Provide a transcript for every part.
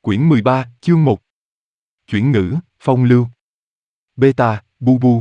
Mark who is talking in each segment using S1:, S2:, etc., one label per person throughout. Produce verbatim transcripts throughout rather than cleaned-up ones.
S1: Quyển mười ba, chương một. Chuyển ngữ, phong lưu. Beta, bu bu.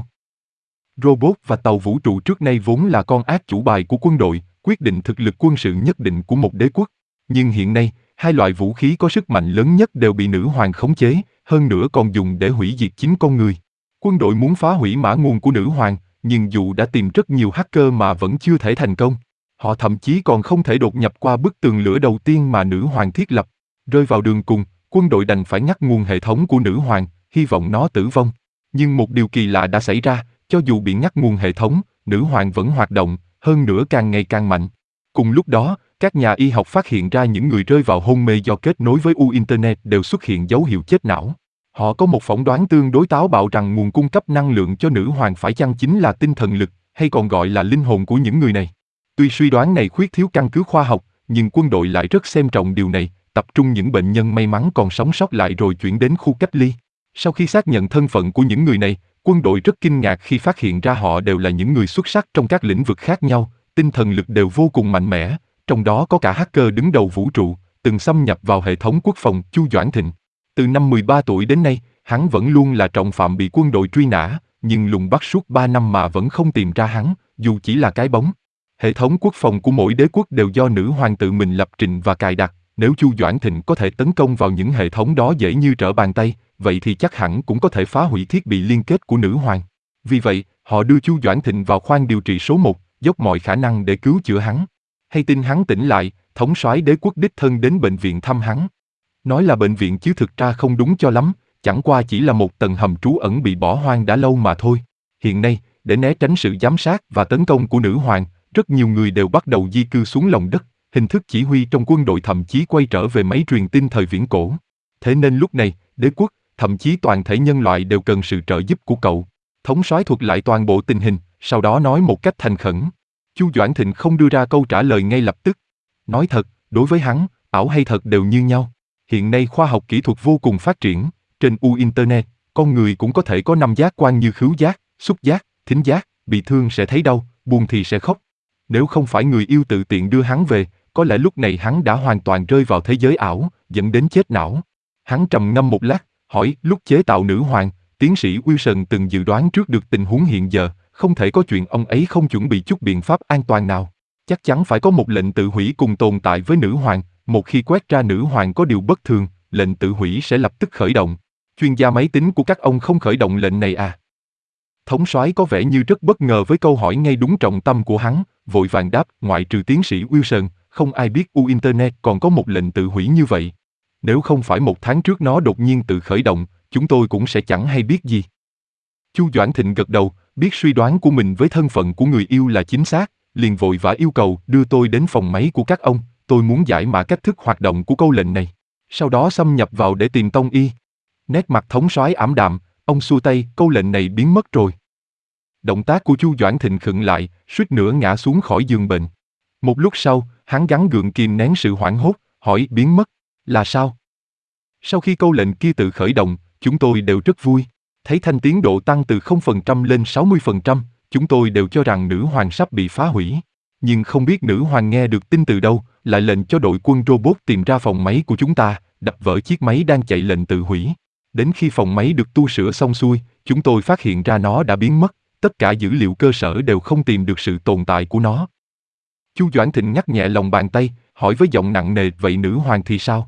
S1: Robot và tàu vũ trụ trước nay vốn là con ác chủ bài của quân đội, quyết định thực lực quân sự nhất định của một đế quốc. Nhưng hiện nay, hai loại vũ khí có sức mạnh lớn nhất đều bị nữ hoàng khống chế, hơn nữa còn dùng để hủy diệt chính con người. Quân đội muốn phá hủy mã nguồn của nữ hoàng, nhưng dù đã tìm rất nhiều hacker mà vẫn chưa thể thành công. Họ thậm chí còn không thể đột nhập qua bức tường lửa đầu tiên mà nữ hoàng thiết lập. Rơi vào đường cùng, quân đội đành phải ngắt nguồn hệ thống của nữ hoàng, hy vọng nó tử vong. Nhưng một điều kỳ lạ đã xảy ra, cho dù bị ngắt nguồn hệ thống, nữ hoàng vẫn hoạt động, hơn nữa càng ngày càng mạnh. Cùng lúc đó, các nhà y học phát hiện ra những người rơi vào hôn mê do kết nối với u Internet đều xuất hiện dấu hiệu chết não. Họ có một phỏng đoán tương đối táo bạo rằng nguồn cung cấp năng lượng cho nữ hoàng phải chăng chính là tinh thần lực, hay còn gọi là linh hồn của những người này. Tuy suy đoán này khuyết thiếu căn cứ khoa học, nhưng quân đội lại rất xem trọng điều này, tập trung những bệnh nhân may mắn còn sống sót lại rồi chuyển đến khu cách ly. Sau khi xác nhận thân phận của những người này, quân đội rất kinh ngạc khi phát hiện ra họ đều là những người xuất sắc trong các lĩnh vực khác nhau, tinh thần lực đều vô cùng mạnh mẽ, trong đó có cả hacker đứng đầu vũ trụ, từng xâm nhập vào hệ thống quốc phòng, Chu Doãn Thịnh. Từ năm mười ba tuổi đến nay, hắn vẫn luôn là trọng phạm bị quân đội truy nã, nhưng lùng bắt suốt ba năm mà vẫn không tìm ra hắn, dù chỉ là cái bóng. Hệ thống quốc phòng của mỗi đế quốc đều do nữ hoàng tự mình lập trình và cài đặt, nếu Chu Doãn Thịnh có thể tấn công vào những hệ thống đó dễ như trở bàn tay, vậy thì chắc hẳn cũng có thể phá hủy thiết bị liên kết của nữ hoàng. Vì vậy, họ đưa Chu Doãn Thịnh vào khoang điều trị số một, dốc mọi khả năng để cứu chữa hắn. Hay tin hắn tỉnh lại, thống soái đế quốc đích thân đến bệnh viện thăm hắn. Nói là bệnh viện chứ thực ra không đúng cho lắm, chẳng qua chỉ là một tầng hầm trú ẩn bị bỏ hoang đã lâu mà thôi. Hiện nay, để né tránh sự giám sát và tấn công của nữ hoàng, rất nhiều người đều bắt đầu di cư xuống lòng đất, hình thức chỉ huy trong quân đội thậm chí quay trở về máy truyền tin thời viễn cổ. Thế nên lúc này, đế quốc, thậm chí toàn thể nhân loại đều cần sự trợ giúp của cậu. Thống soái thuật lại toàn bộ tình hình, sau đó nói một cách thành khẩn. Chu Doãn Thịnh không đưa ra câu trả lời ngay lập tức. Nói thật, đối với hắn, ảo hay thật đều như nhau. Hiện nay khoa học kỹ thuật vô cùng phát triển, trên u Internet, con người cũng có thể có năm giác quan như khứu giác, xúc giác, thính giác, bị thương sẽ thấy đau, buồn thì sẽ khóc. Nếu không phải người yêu tự tiện đưa hắn về, có lẽ lúc này hắn đã hoàn toàn rơi vào thế giới ảo, dẫn đến chết não. Hắn trầm ngâm một lát, hỏi, lúc chế tạo nữ hoàng, tiến sĩ Wilson từng dự đoán trước được tình huống hiện giờ, không thể có chuyện ông ấy không chuẩn bị chút biện pháp an toàn nào. Chắc chắn phải có một lệnh tự hủy cùng tồn tại với nữ hoàng, một khi quét ra nữ hoàng có điều bất thường, lệnh tự hủy sẽ lập tức khởi động. Chuyên gia máy tính của các ông không khởi động lệnh này à? Thống soái có vẻ như rất bất ngờ với câu hỏi ngay đúng trọng tâm của hắn, vội vàng đáp, ngoại trừ tiến sĩ Wilson, không ai biết u Internet còn có một lệnh tự hủy như vậy. Nếu không phải một tháng trước nó đột nhiên tự khởi động, chúng tôi cũng sẽ chẳng hay biết gì. Chu Doãn Thịnh gật đầu, biết suy đoán của mình với thân phận của người yêu là chính xác, liền vội vã yêu cầu đưa tôi đến phòng máy của các ông, tôi muốn giải mã cách thức hoạt động của câu lệnh này. Sau đó xâm nhập vào để tìm Tông Y. Nét mặt thống soái ảm đạm, ông xua tay, câu lệnh này biến mất rồi. Động tác của Chu Doãn Thịnh khựng lại, suýt nữa ngã xuống khỏi giường bệnh. Một lúc sau, hắn gắng gượng kìm nén sự hoảng hốt, hỏi biến mất, là sao? Sau khi câu lệnh kia tự khởi động, chúng tôi đều rất vui. Thấy thanh tiến độ tăng từ không phần trăm lên sáu mươi phần trăm, chúng tôi đều cho rằng nữ hoàng sắp bị phá hủy. Nhưng không biết nữ hoàng nghe được tin từ đâu, lại lệnh cho đội quân robot tìm ra phòng máy của chúng ta, đập vỡ chiếc máy đang chạy lệnh tự hủy. Đến khi phòng máy được tu sửa xong xuôi, chúng tôi phát hiện ra nó đã biến mất, tất cả dữ liệu cơ sở đều không tìm được sự tồn tại của nó. Chu Doãn Thịnh nhắc nhẹ lòng bàn tay, hỏi với giọng nặng nề, vậy nữ hoàng thì sao?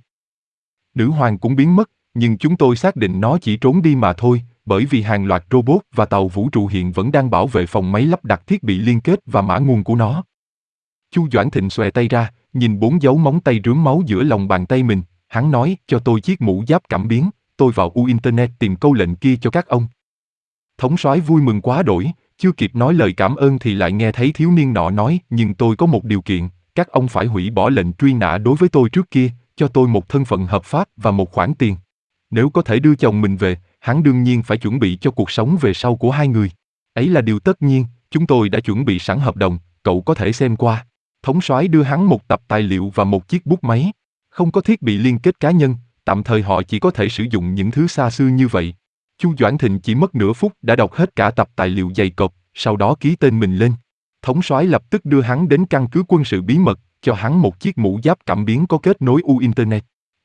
S1: Nữ hoàng cũng biến mất, nhưng chúng tôi xác định nó chỉ trốn đi mà thôi, bởi vì hàng loạt robot và tàu vũ trụ hiện vẫn đang bảo vệ phòng máy lắp đặt thiết bị liên kết và mã nguồn của nó. Chu Doãn Thịnh xòe tay ra, nhìn bốn dấu móng tay rướm máu giữa lòng bàn tay mình, hắn nói, cho tôi chiếc mũ giáp cảm biến, tôi vào u Internet tìm câu lệnh kia cho các ông. Thống soái vui mừng quá đỗi, chưa kịp nói lời cảm ơn thì lại nghe thấy thiếu niên nọ nói, nhưng tôi có một điều kiện, các ông phải hủy bỏ lệnh truy nã đối với tôi trước kia, cho tôi một thân phận hợp pháp và một khoản tiền. Nếu có thể đưa chồng mình về, hắn đương nhiên phải chuẩn bị cho cuộc sống về sau của hai người. Ấy là điều tất nhiên, chúng tôi đã chuẩn bị sẵn hợp đồng, cậu có thể xem qua. Thống soái đưa hắn một tập tài liệu và một chiếc bút máy. Không có thiết bị liên kết cá nhân, tạm thời họ chỉ có thể sử dụng những thứ xa xưa như vậy. Chu Doãn Thịnh chỉ mất nửa phút đã đọc hết cả tập tài liệu dày cộp, sau đó ký tên mình lên. Thống soái lập tức đưa hắn đến căn cứ quân sự bí mật, cho hắn một chiếc mũ giáp cảm biến có kết nối u Internet.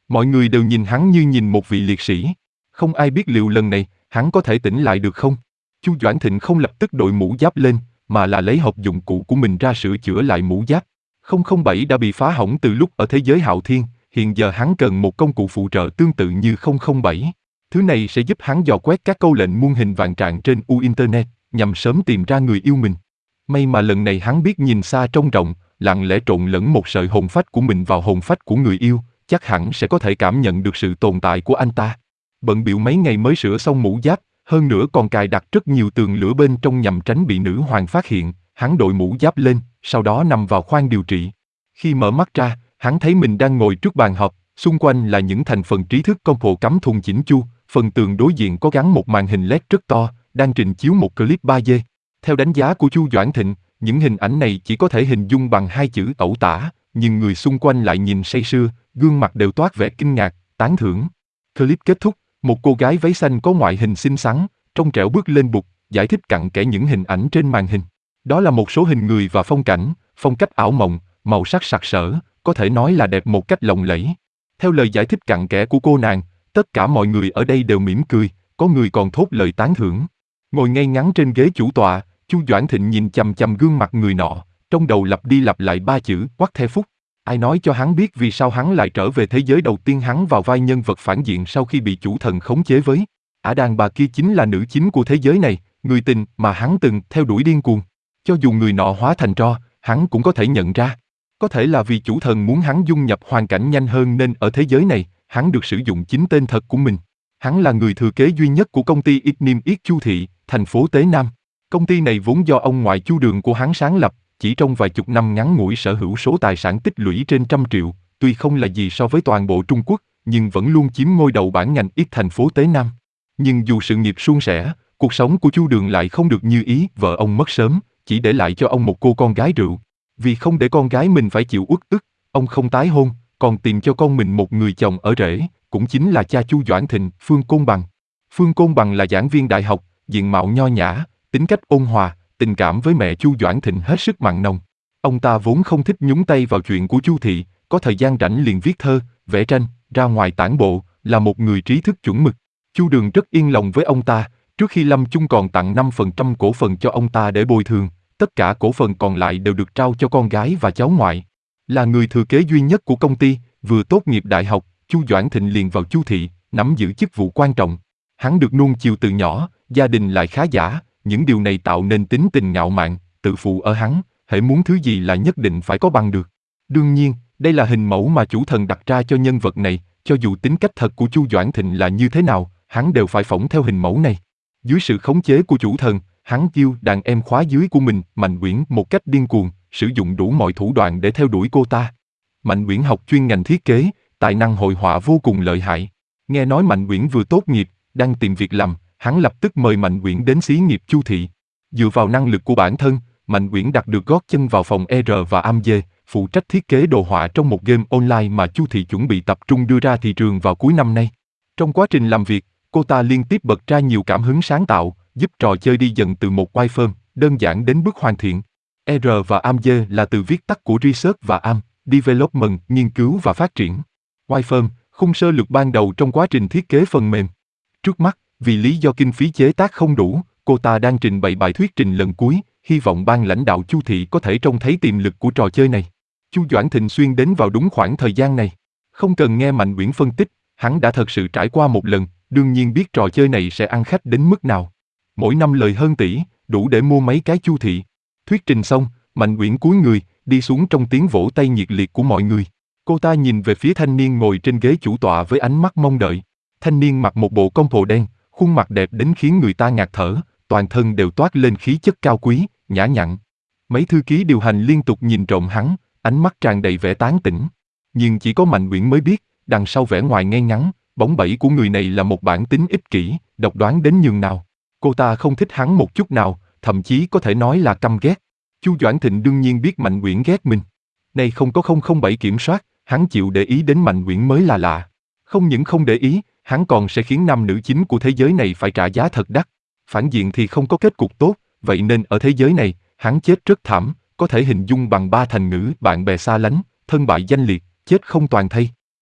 S1: Mọi người đều nhìn hắn như nhìn một vị liệt sĩ. Không ai biết liệu lần này, hắn có thể tỉnh lại được không? Chu Doãn Thịnh không lập tức đội mũ giáp lên, mà là lấy hộp dụng cụ của mình ra sửa chữa lại mũ giáp. không không bảy đã bị phá hỏng từ lúc ở thế giới Hạo Thiên, hiện giờ hắn cần một công cụ phụ trợ tương tự như không không bảy. Thứ này sẽ giúp hắn dò quét các câu lệnh muôn hình vạn trạng trên U Internet, nhằm sớm tìm ra người yêu mình. May mà lần này hắn biết nhìn xa trông rộng, lặng lẽ trộn lẫn một sợi hồn phách của mình vào hồn phách của người yêu, chắc hẳn sẽ có thể cảm nhận được sự tồn tại của anh ta. Bận bịu mấy ngày mới sửa xong mũ giáp, hơn nữa còn cài đặt rất nhiều tường lửa bên trong nhằm tránh bị nữ hoàng phát hiện, hắn đội mũ giáp lên, sau đó nằm vào khoang điều trị. Khi mở mắt ra, hắn thấy mình đang ngồi trước bàn họp, xung quanh là những thành phần trí thức compo cắm thùng chỉnh chu, phần tường đối diện có gắn một màn hình led rất to, đang trình chiếu một clip ba D. Theo đánh giá của Chu Doãn Thịnh, những hình ảnh này chỉ có thể hình dung bằng hai chữ ẩu tả, nhưng người xung quanh lại nhìn say sưa, gương mặt đều toát vẻ kinh ngạc, tán thưởng. Clip kết thúc, một cô gái váy xanh có ngoại hình xinh xắn, trong trẻo bước lên bục, giải thích cặn kẽ những hình ảnh trên màn hình. Đó là một số hình người và phong cảnh, phong cách ảo mộng, màu sắc sặc sỡ, có thể nói là đẹp một cách lộng lẫy. Theo lời giải thích cặn kẽ của cô nàng, tất cả mọi người ở đây đều mỉm cười, có người còn thốt lời tán thưởng. Ngồi ngay ngắn trên ghế chủ tọa, Chu Doãn Thịnh nhìn chằm chằm gương mặt người nọ, trong đầu lặp đi lặp lại ba chữ Quắc Thê Phúc. Ai nói cho hắn biết vì sao hắn lại trở về thế giới đầu tiên hắn vào vai nhân vật phản diện sau khi bị chủ thần khống chế với. Ả đàn bà kia chính là nữ chính của thế giới này, người tình mà hắn từng theo đuổi điên cuồng. Cho dù người nọ hóa thành tro, hắn cũng có thể nhận ra. Có thể là vì chủ thần muốn hắn dung nhập hoàn cảnh nhanh hơn nên ở thế giới này, hắn được sử dụng chính tên thật của mình. Hắn là người thừa kế duy nhất của công ty ít niêm yết Chu Thị, thành phố Tế Nam. Công ty này vốn do ông ngoại Chu Đường của hắn sáng lập, chỉ trong vài chục năm ngắn ngủi sở hữu số tài sản tích lũy trên trăm triệu, tuy không là gì so với toàn bộ Trung Quốc, nhưng vẫn luôn chiếm ngôi đầu bảng ngành ít thành phố Tế Nam. Nhưng dù sự nghiệp suôn sẻ, cuộc sống của Chu Đường lại không được như ý, vợ ông mất sớm, chỉ để lại cho ông một cô con gái rượu. Vì không để con gái mình phải chịu uất ức, ông không tái hôn, còn tìm cho con mình một người chồng ở rể, cũng chính là cha Chu Doãn Thịnh, Phương Côn Bằng. Phương Côn Bằng là giảng viên đại học, diện mạo nho nhã, tính cách ôn hòa, tình cảm với mẹ Chu Doãn Thịnh hết sức mặn nồng. Ông ta vốn không thích nhúng tay vào chuyện của Chu Thị, có thời gian rảnh liền viết thơ, vẽ tranh, ra ngoài tản bộ, là một người trí thức chuẩn mực. Chu Đường rất yên lòng với ông ta, trước khi lâm chung còn tặng năm phần trăm cổ phần cho ông ta để bồi thường, tất cả cổ phần còn lại đều được trao cho con gái và cháu ngoại. Là người thừa kế duy nhất của công ty, vừa tốt nghiệp đại học, Chu Doãn Thịnh liền vào Chu Thị, nắm giữ chức vụ quan trọng. Hắn được nuông chiều từ nhỏ, gia đình lại khá giả, những điều này tạo nên tính tình ngạo mạn, tự phụ ở hắn, hễ muốn thứ gì là nhất định phải có bằng được. Đương nhiên, đây là hình mẫu mà chủ thần đặt ra cho nhân vật này, cho dù tính cách thật của Chu Doãn Thịnh là như thế nào, hắn đều phải phỏng theo hình mẫu này. Dưới sự khống chế của chủ thần, hắn yêu đàn em khóa dưới của mình, Mạnh Uyển, một cách điên cuồng, sử dụng đủ mọi thủ đoạn để theo đuổi cô ta. Mạnh Uyển học chuyên ngành thiết kế, tài năng hội họa vô cùng lợi hại. Nghe nói Mạnh Uyển vừa tốt nghiệp, đang tìm việc làm, hắn lập tức mời Mạnh Uyển đến xí nghiệp Chu Thị. Dựa vào năng lực của bản thân, Mạnh Uyển đặt được gót chân vào phòng E R và A M D, phụ trách thiết kế đồ họa trong một game online mà Chu Thị chuẩn bị tập trung đưa ra thị trường vào cuối năm nay. Trong quá trình làm việc, cô ta liên tiếp bật ra nhiều cảm hứng sáng tạo, giúp trò chơi đi dần từ một wireframe đơn giản đến bước hoàn thiện. E R và A M D là từ viết tắt của Research và A M, Development, nghiên cứu và phát triển. Wireframe, khung sơ lược ban đầu trong quá trình thiết kế phần mềm. Trước mắt, vì lý do kinh phí chế tác không đủ, cô ta đang trình bày bài thuyết trình lần cuối, hy vọng ban lãnh đạo Chu Thị có thể trông thấy tiềm lực của trò chơi này. Chu Doãn Thịnh xuyên đến vào đúng khoảng thời gian này. Không cần nghe Mạnh Uyển phân tích, hắn đã thật sự trải qua một lần, đương nhiên biết trò chơi này sẽ ăn khách đến mức nào. Mỗi năm lời hơn tỷ, đủ để mua mấy cái Chu Thị. Thuyết trình xong, Mạnh Uyển cúi người, đi xuống trong tiếng vỗ tay nhiệt liệt của mọi người. Cô ta nhìn về phía thanh niên ngồi trên ghế chủ tọa với ánh mắt mong đợi. Thanh niên mặc một bộ compo đen, khuôn mặt đẹp đến khiến người ta ngạt thở, toàn thân đều toát lên khí chất cao quý, nhã nhặn. Mấy thư ký điều hành liên tục nhìn trộm hắn, ánh mắt tràn đầy vẻ tán tỉnh. Nhưng chỉ có Mạnh Uyển mới biết, đằng sau vẻ ngoài ngay ngắn, bóng bẩy của người này là một bản tính ích kỷ, độc đoán đến nhường nào. Cô ta không thích hắn một chút nào, thậm chí có thể nói là căm ghét. Chu Doãn Thịnh đương nhiên biết Mạnh Uyển ghét mình. Này không có không không bảy kiểm soát, hắn chịu để ý đến Mạnh Uyển mới là lạ. Không những không để ý, hắn còn sẽ khiến nam nữ chính của thế giới này phải trả giá thật đắt. Phản diện thì không có kết cục tốt, vậy nên ở thế giới này, hắn chết rất thảm, có thể hình dung bằng ba thành ngữ: bạn bè xa lánh, thân bại danh liệt, chết không toàn thây.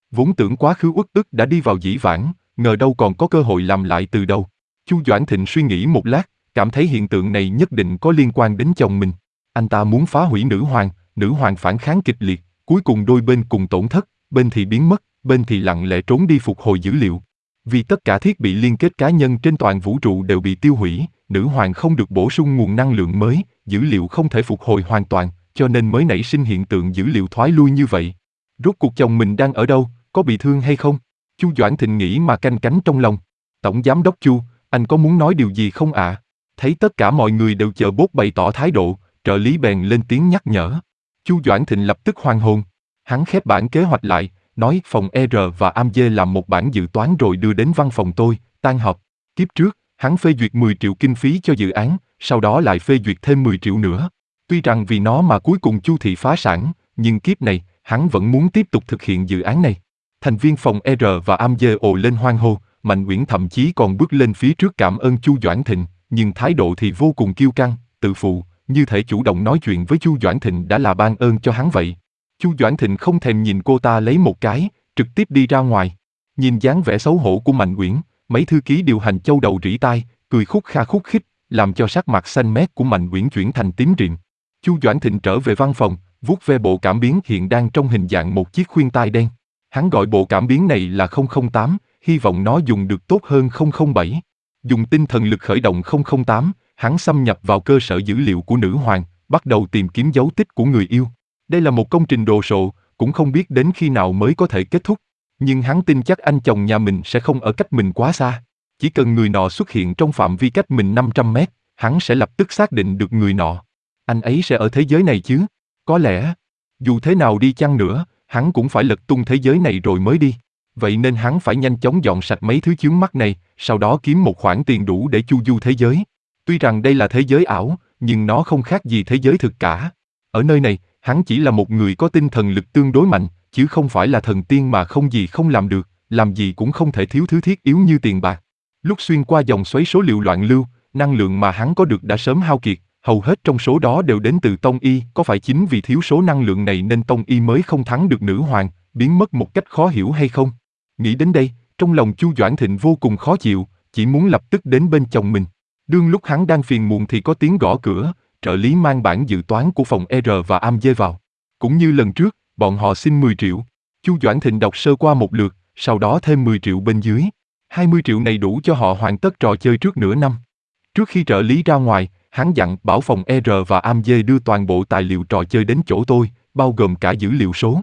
S1: Vốn tưởng quá khứ uất ức đã đi vào dĩ vãng, ngờ đâu còn có cơ hội làm lại từ đầu. Chu Doãn Thịnh suy nghĩ một lát, cảm thấy hiện tượng này nhất định có liên quan đến chồng mình. Anh ta muốn phá hủy nữ hoàng, nữ hoàng phản kháng kịch liệt, cuối cùng đôi bên cùng tổn thất, bên thì biến mất, bên thì lặng lẽ trốn đi phục hồi dữ liệu. Vì tất cả thiết bị liên kết cá nhân trên toàn vũ trụ đều bị tiêu hủy, nữ hoàng không được bổ sung nguồn năng lượng mới, dữ liệu không thể phục hồi hoàn toàn, cho nên mới nảy sinh hiện tượng dữ liệu thoái lui như vậy. Rốt cuộc chồng mình đang ở đâu, có bị thương hay không? Chu Doãn Thịnh nghĩ mà canh cánh trong lòng. Tổng giám đốc Chu, anh có muốn nói điều gì không ạ? À? Thấy tất cả mọi người đều chờ bốt bày tỏ thái độ, trợ lý bèn lên tiếng nhắc nhở. Chu Doãn Thịnh lập tức hoang hồn. Hắn khép bản kế hoạch lại, nói phòng E R và A M D làm một bản dự toán rồi đưa đến văn phòng tôi, tan họp. Kiếp trước, hắn phê duyệt mười triệu kinh phí cho dự án, sau đó lại phê duyệt thêm mười triệu nữa. Tuy rằng vì nó mà cuối cùng Chu thị phá sản, nhưng kiếp này, hắn vẫn muốn tiếp tục thực hiện dự án này. Thành viên phòng E R và A M D ồ lên hoan hô, Mạnh Uyển thậm chí còn bước lên phía trước cảm ơn Chu Doãn Thịnh, nhưng thái độ thì vô cùng kiêu căng, tự phụ, như thể chủ động nói chuyện với Chu Doãn Thịnh đã là ban ơn cho hắn vậy. Chu Doãn Thịnh không thèm nhìn cô ta lấy một cái, trực tiếp đi ra ngoài. Nhìn dáng vẻ xấu hổ của Mạnh Uyển, mấy thư ký điều hành châu đầu rỉ tai, cười khúc kha khúc khích, làm cho sắc mặt xanh mét của Mạnh Uyển chuyển thành tím rịm. Chu Doãn Thịnh trở về văn phòng, vuốt ve bộ cảm biến hiện đang trong hình dạng một chiếc khuyên tai đen. Hắn gọi bộ cảm biến này là không không tám, hy vọng nó dùng được tốt hơn không không bảy. Dùng tinh thần lực khởi động không không tám, hắn xâm nhập vào cơ sở dữ liệu của nữ hoàng, bắt đầu tìm kiếm dấu tích của người yêu. Đây là một công trình đồ sộ, cũng không biết đến khi nào mới có thể kết thúc. Nhưng hắn tin chắc anh chồng nhà mình sẽ không ở cách mình quá xa. Chỉ cần người nọ xuất hiện trong phạm vi cách mình năm trăm mét, hắn sẽ lập tức xác định được người nọ. Anh ấy sẽ ở thế giới này chứ? Có lẽ, dù thế nào đi chăng nữa, hắn cũng phải lật tung thế giới này rồi mới đi. Vậy nên hắn phải nhanh chóng dọn sạch mấy thứ chướng mắt này, sau đó kiếm một khoản tiền đủ để chu du thế giới. Tuy rằng đây là thế giới ảo, nhưng nó không khác gì thế giới thực cả. Ở nơi này, hắn chỉ là một người có tinh thần lực tương đối mạnh, chứ không phải là thần tiên mà không gì không làm được, làm gì cũng không thể thiếu thứ thiết yếu như tiền bạc. Lúc xuyên qua dòng xoáy số liệu loạn lưu, năng lượng mà hắn có được đã sớm hao kiệt, hầu hết trong số đó đều đến từ Tông Y. Có phải chính vì thiếu số năng lượng này nên Tông Y mới không thắng được nữ hoàng, biến mất một cách khó hiểu hay không? Nghĩ đến đây, trong lòng Chu Doãn Thịnh vô cùng khó chịu, chỉ muốn lập tức đến bên chồng mình. Đương lúc hắn đang phiền muộn thì có tiếng gõ cửa, trợ lý mang bản dự toán của phòng E R và A M D vào. Cũng như lần trước, bọn họ xin mười triệu. Chu Doãn Thịnh đọc sơ qua một lượt, sau đó thêm mười triệu bên dưới. hai mươi triệu này đủ cho họ hoàn tất trò chơi trước nửa năm. Trước khi trợ lý ra ngoài, hắn dặn bảo phòng E R và A M D đưa toàn bộ tài liệu trò chơi đến chỗ tôi, bao gồm cả dữ liệu số.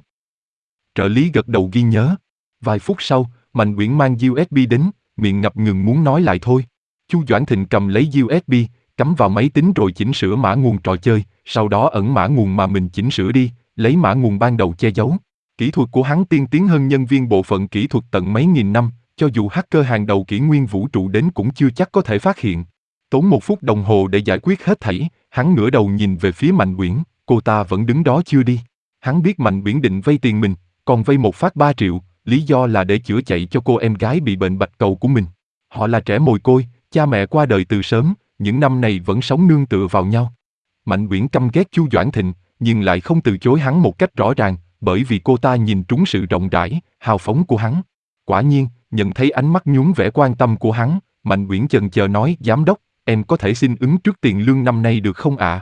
S1: Trợ lý gật đầu ghi nhớ. Vài phút sau, Mạnh Uyển mang u ét bê đến, miệng ngập ngừng muốn nói lại thôi. Chu Doãn Thịnh cầm lấy u ét bê, cắm vào máy tính rồi chỉnh sửa mã nguồn trò chơi, sau đó ẩn mã nguồn mà mình chỉnh sửa đi, lấy mã nguồn ban đầu che giấu. Kỹ thuật của hắn tiên tiến hơn nhân viên bộ phận kỹ thuật tận mấy nghìn năm, cho dù hacker hàng đầu kỷ nguyên vũ trụ đến cũng chưa chắc có thể phát hiện. Tốn một phút đồng hồ để giải quyết hết thảy, hắn ngửa đầu nhìn về phía Mạnh Uyển, cô ta vẫn đứng đó chưa đi. Hắn biết Mạnh Uyển định vay tiền mình, còn vay một phát ba triệu, lý do là để chữa chạy cho cô em gái bị bệnh bạch cầu của mình. Họ là trẻ mồ côi, cha mẹ qua đời từ sớm, những năm này vẫn sống nương tựa vào nhau. Mạnh Uyển căm ghét Chu Doãn Thịnh, nhưng lại không từ chối hắn một cách rõ ràng, bởi vì cô ta nhìn trúng sự rộng rãi, hào phóng của hắn. Quả nhiên, nhận thấy ánh mắt nhuốm vẻ quan tâm của hắn, Mạnh Uyển chần chờ nói, giám đốc, em có thể xin ứng trước tiền lương năm nay được không ạ? À?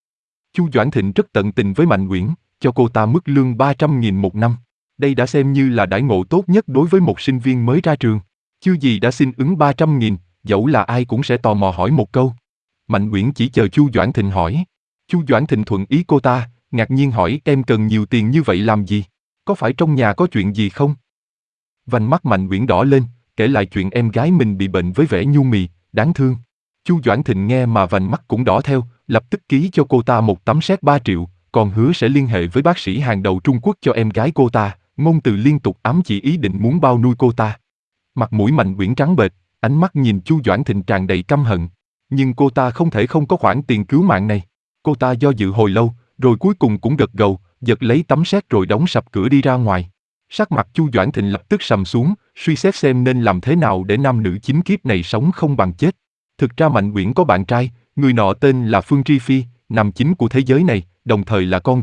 S1: Chu Doãn Thịnh rất tận tình với Mạnh Uyển, cho cô ta mức lương ba trăm nghìn một năm. Đây đã xem như là đãi ngộ tốt nhất đối với một sinh viên mới ra trường. Chưa gì đã xin ứng ba trăm nghìn, dẫu là ai cũng sẽ tò mò hỏi một câu. Mạnh Uyển chỉ chờ Chu Doãn Thịnh hỏi. Chu Doãn Thịnh thuận ý cô ta, ngạc nhiên hỏi em cần nhiều tiền như vậy làm gì? Có phải trong nhà có chuyện gì không? Vành mắt Mạnh Uyển đỏ lên, kể lại chuyện em gái mình bị bệnh với vẻ nhu mì, đáng thương. Chu Doãn Thịnh nghe mà vành mắt cũng đỏ theo, lập tức ký cho cô ta một tấm séc ba triệu, còn hứa sẽ liên hệ với bác sĩ hàng đầu Trung Quốc cho em gái cô ta, ngôn từ liên tục ám chỉ ý định muốn bao nuôi cô ta. Mặt mũi Mạnh Uyển trắng bệch, ánh mắt nhìn Chu Doãn Thịnh tràn đầy căm hận. Nhưng cô ta không thể không có khoản tiền cứu mạng này. Cô ta do dự hồi lâu, rồi cuối cùng cũng gật gđầu, giật lấy tấm séc rồi đóng sập cửa đi ra ngoài. Sắc mặt Chu Doãn Thịnh lập tức sầm xuống, suy xét xem nên làm thế nào để nam nữ chính kiếp này sống không bằng chết. Thực ra Mạnh Uyển có bạn trai, người nọ tên là Phương Tri Phi, nam chính của thế giới này, đồng thời là con riêng,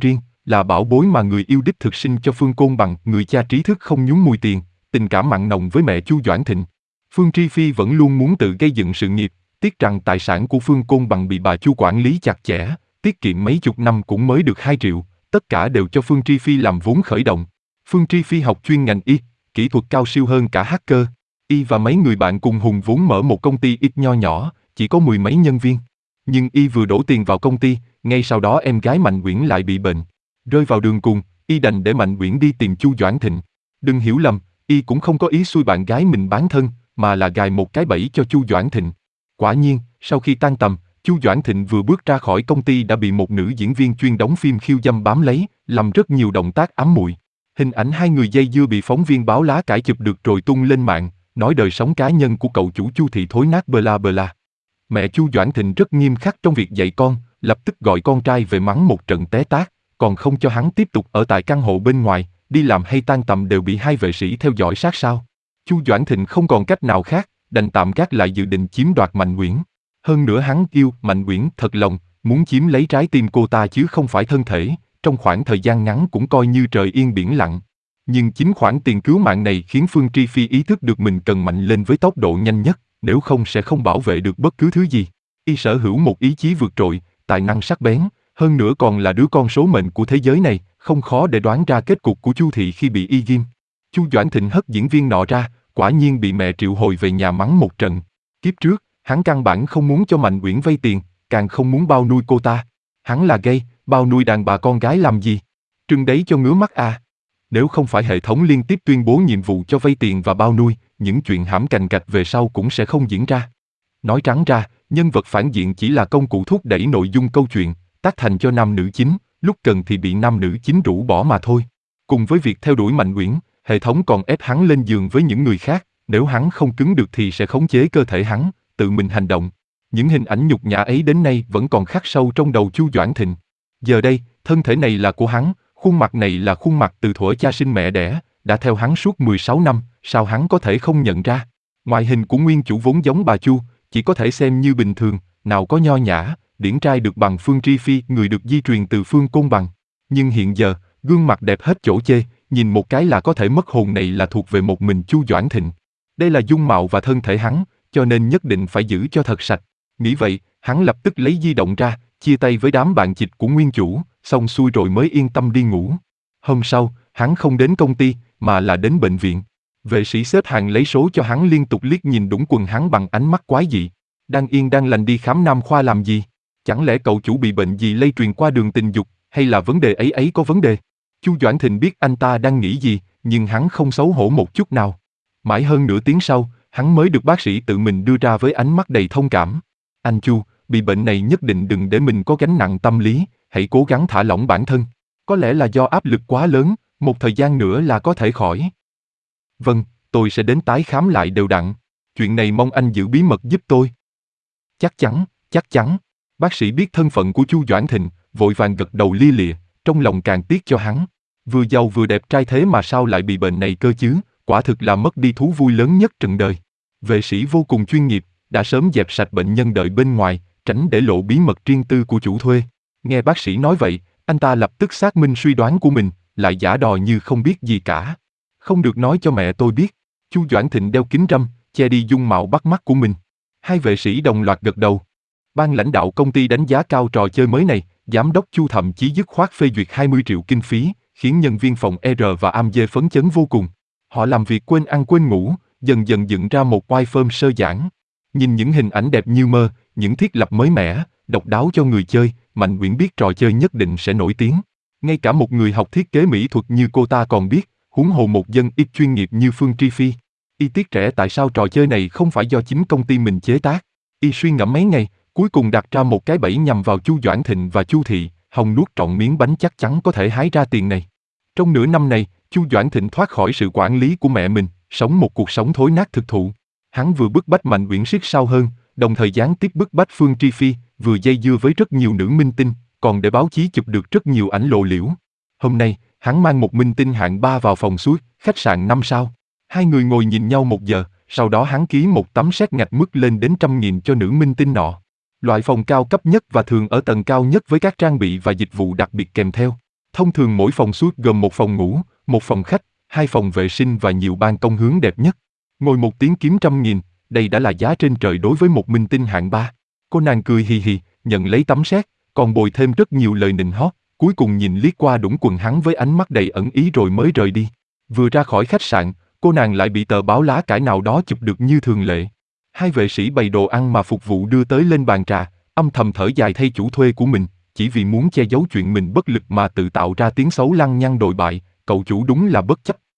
S1: là bảo bối mà người yêu đích thực sinh cho Phương Côn Bằng, người cha trí thức không nhúng mùi tiền, tình cảm mặn nồng với mẹ Chu Doãn Thịnh. Phương Tri Phi vẫn luôn muốn tự gây dựng sự nghiệp, tiếc rằng tài sản của Phương Côn Bằng bị bà Chu quản lý chặt chẽ, tiết kiệm mấy chục năm cũng mới được hai triệu, tất cả đều cho Phương Tri Phi làm vốn khởi động. Phương Tri Phi học chuyên ngành y, kỹ thuật cao siêu hơn cả hacker. Y và mấy người bạn cùng hùng vốn mở một công ty ít nho nhỏ, chỉ có mười mấy nhân viên. Nhưng Y vừa đổ tiền vào công ty, ngay sau đó em gái Mạnh Uyển lại bị bệnh. Rơi vào đường cùng, Y đành để Mạnh Uyển đi tìm Chu Doãn Thịnh. Đừng hiểu lầm, Y cũng không có ý xui bạn gái mình bán thân, mà là gài một cái bẫy cho Chu Doãn Thịnh. Quả nhiên, sau khi tan tầm, Chu Doãn Thịnh vừa bước ra khỏi công ty đã bị một nữ diễn viên chuyên đóng phim khiêu dâm bám lấy, làm rất nhiều động tác ám muội. Hình ảnh hai người dây dưa bị phóng viên báo lá cải chụp được rồi tung lên mạng, nói đời sống cá nhân của cậu chủ Chu thị thối nát bla bla. Mẹ Chu Doãn Thịnh rất nghiêm khắc trong việc dạy con, lập tức gọi con trai về mắng một trận té tát, còn không cho hắn tiếp tục ở tại căn hộ bên ngoài, đi làm hay tan tầm đều bị hai vệ sĩ theo dõi sát sao. Chu Doãn Thịnh không còn cách nào khác, đành tạm gác lại dự định chiếm đoạt Mạnh Uyển. Hơn nữa hắn yêu Mạnh Uyển thật lòng, muốn chiếm lấy trái tim cô ta chứ không phải thân thể, trong khoảng thời gian ngắn cũng coi như trời yên biển lặng. Nhưng chính khoản tiền cứu mạng này khiến Phương Tri Phi ý thức được mình cần mạnh lên với tốc độ nhanh nhất, nếu không sẽ không bảo vệ được bất cứ thứ gì. Y sở hữu một ý chí vượt trội, tài năng sắc bén, hơn nữa còn là đứa con số mệnh của thế giới này, không khó để đoán ra kết cục của Chu thị khi bị Y ghim. Chu Doãn Thịnh hất diễn viên nọ ra, quả nhiên bị mẹ triệu hồi về nhà mắng một trận. Kiếp trước, hắn căn bản không muốn cho Mạnh Uyển vay tiền, càng không muốn bao nuôi cô ta. Hắn là gay, bao nuôi đàn bà con gái làm gì? Trưng đấy cho ngứa mắt à. Nếu không phải hệ thống liên tiếp tuyên bố nhiệm vụ cho vay tiền và bao nuôi, những chuyện hãm cành cạch về sau cũng sẽ không diễn ra. Nói trắng ra, nhân vật phản diện chỉ là công cụ thúc đẩy nội dung câu chuyện, tác thành cho nam nữ chính, lúc cần thì bị nam nữ chính rũ bỏ mà thôi. Cùng với việc theo đuổi Mạnh Uyển, hệ thống còn ép hắn lên giường với những người khác, nếu hắn không cứng được thì sẽ khống chế cơ thể hắn, tự mình hành động. Những hình ảnh nhục nhã ấy đến nay vẫn còn khắc sâu trong đầu Chu Doãn Thịnh. Giờ đây, thân thể này là của hắn, khuôn mặt này là khuôn mặt từ thuở cha sinh mẹ đẻ, đã theo hắn suốt mười sáu năm, sao hắn có thể không nhận ra? Ngoại hình của nguyên chủ vốn giống bà Chu, chỉ có thể xem như bình thường, nào có nho nhã, điển trai được bằng Phương Tri Phi, người được di truyền từ Phương Côn Bằng. Nhưng hiện giờ, gương mặt đẹp hết chỗ chê, nhìn một cái là có thể mất hồn này là thuộc về một mình Chu Doãn Thịnh. Đây là dung mạo và thân thể hắn, cho nên nhất định phải giữ cho thật sạch. Nghĩ vậy, hắn lập tức lấy di động ra, chia tay với đám bạn chịch của nguyên chủ, xong xuôi rồi mới yên tâm đi ngủ. Hôm sau, hắn không đến công ty, mà là đến bệnh viện. Vệ sĩ xếp hàng lấy số cho hắn liên tục liếc nhìn đũng quần hắn bằng ánh mắt quái dị. Đang yên đang lành đi khám nam khoa làm gì? Chẳng lẽ cậu chủ bị bệnh gì lây truyền qua đường tình dục, hay là vấn đề ấy ấy có vấn đề? Chu Doãn Thịnh biết anh ta đang nghĩ gì, nhưng hắn không xấu hổ một chút nào. Mãi hơn nửa tiếng sau, hắn mới được bác sĩ tự mình đưa ra với ánh mắt đầy thông cảm. Anh Chu, bị bệnh này nhất định đừng để mình có gánh nặng tâm lý, hãy cố gắng thả lỏng bản thân. Có lẽ là do áp lực quá lớn, một thời gian nữa là có thể khỏi. Vâng, tôi sẽ đến tái khám lại đều đặn. Chuyện này mong anh giữ bí mật giúp tôi. Chắc chắn, chắc chắn. Bác sĩ biết thân phận của Chu Doãn Thịnh, vội vàng gật đầu lia lịa, trong lòng càng tiếc cho hắn. Vừa giàu vừa đẹp trai thế mà sao lại bị bệnh này cơ chứ, quả thực là mất đi thú vui lớn nhất trần đời. Vệ sĩ vô cùng chuyên nghiệp, đã sớm dẹp sạch bệnh nhân đợi bên ngoài, tránh để lộ bí mật riêng tư của chủ thuê. Nghe bác sĩ nói vậy, anh ta lập tức xác minh suy đoán của mình, lại giả đò như không biết gì cả. Không được nói cho mẹ tôi biết. Chu Doãn Thịnh đeo kính râm, che đi dung mạo bắt mắt của mình. Hai vệ sĩ đồng loạt gật đầu. Ban lãnh đạo công ty đánh giá cao trò chơi mới này, giám đốc Chu thậm chí dứt khoát phê duyệt hai mươi triệu kinh phí, khiến nhân viên phòng R và a em giê phấn chấn vô cùng. Họ làm việc quên ăn quên ngủ, dần dần dựng ra một oai phơm sơ giản. Nhìn những hình ảnh đẹp như mơ, những thiết lập mới mẻ, độc đáo cho người chơi, Mạnh Uyển biết trò chơi nhất định sẽ nổi tiếng. Ngay cả một người học thiết kế mỹ thuật như cô ta còn biết, huống hồ một dân ít chuyên nghiệp như Phương Tri Phi. Y tiếc rẻ tại sao trò chơi này không phải do chính công ty mình chế tác. Y suy ngẫm mấy ngày, cuối cùng đặt ra một cái bẫy nhằm vào Chu Doãn Thịnh và Chu thị, hòng nuốt trọn miếng bánh chắc chắn có thể hái ra tiền này. Trong nửa năm này, Chu Doãn Thịnh thoát khỏi sự quản lý của mẹ mình, sống một cuộc sống thối nát thực thụ. Hắn vừa bức bách Mạnh Uyển siết sao hơn, đồng thời gián tiếp bức bách Phương Tri Phi, vừa dây dưa với rất nhiều nữ minh tinh, còn để báo chí chụp được rất nhiều ảnh lộ liễu. Hôm nay, hắn mang một minh tinh hạng ba vào phòng suốt, khách sạn năm sao. Hai người ngồi nhìn nhau một giờ, sau đó hắn ký một tấm séc ngạch mức lên đến trăm nghìn cho nữ minh tinh nọ. Loại phòng cao cấp nhất và thường ở tầng cao nhất với các trang bị và dịch vụ đặc biệt kèm theo. Thông thường mỗi phòng suite gồm một phòng ngủ, một phòng khách, hai phòng vệ sinh và nhiều ban công hướng đẹp nhất. Ngồi một tiếng kiếm trăm nghìn, đây đã là giá trên trời đối với một minh tinh hạng ba. Cô nàng cười hì hì, nhận lấy tấm séc, còn bồi thêm rất nhiều lời nịnh hót, cuối cùng nhìn liếc qua đũng quần hắn với ánh mắt đầy ẩn ý rồi mới rời đi. Vừa ra khỏi khách sạn, cô nàng lại bị tờ báo lá cải nào đó chụp được như thường lệ. Hai vệ sĩ bày đồ ăn mà phục vụ đưa tới lên bàn trà, âm thầm thở dài thay chủ thuê của mình, chỉ vì muốn che giấu chuyện mình bất lực mà tự tạo ra tiếng xấu lăng nhăng đồi bại, cậu chủ đúng là bất chấp.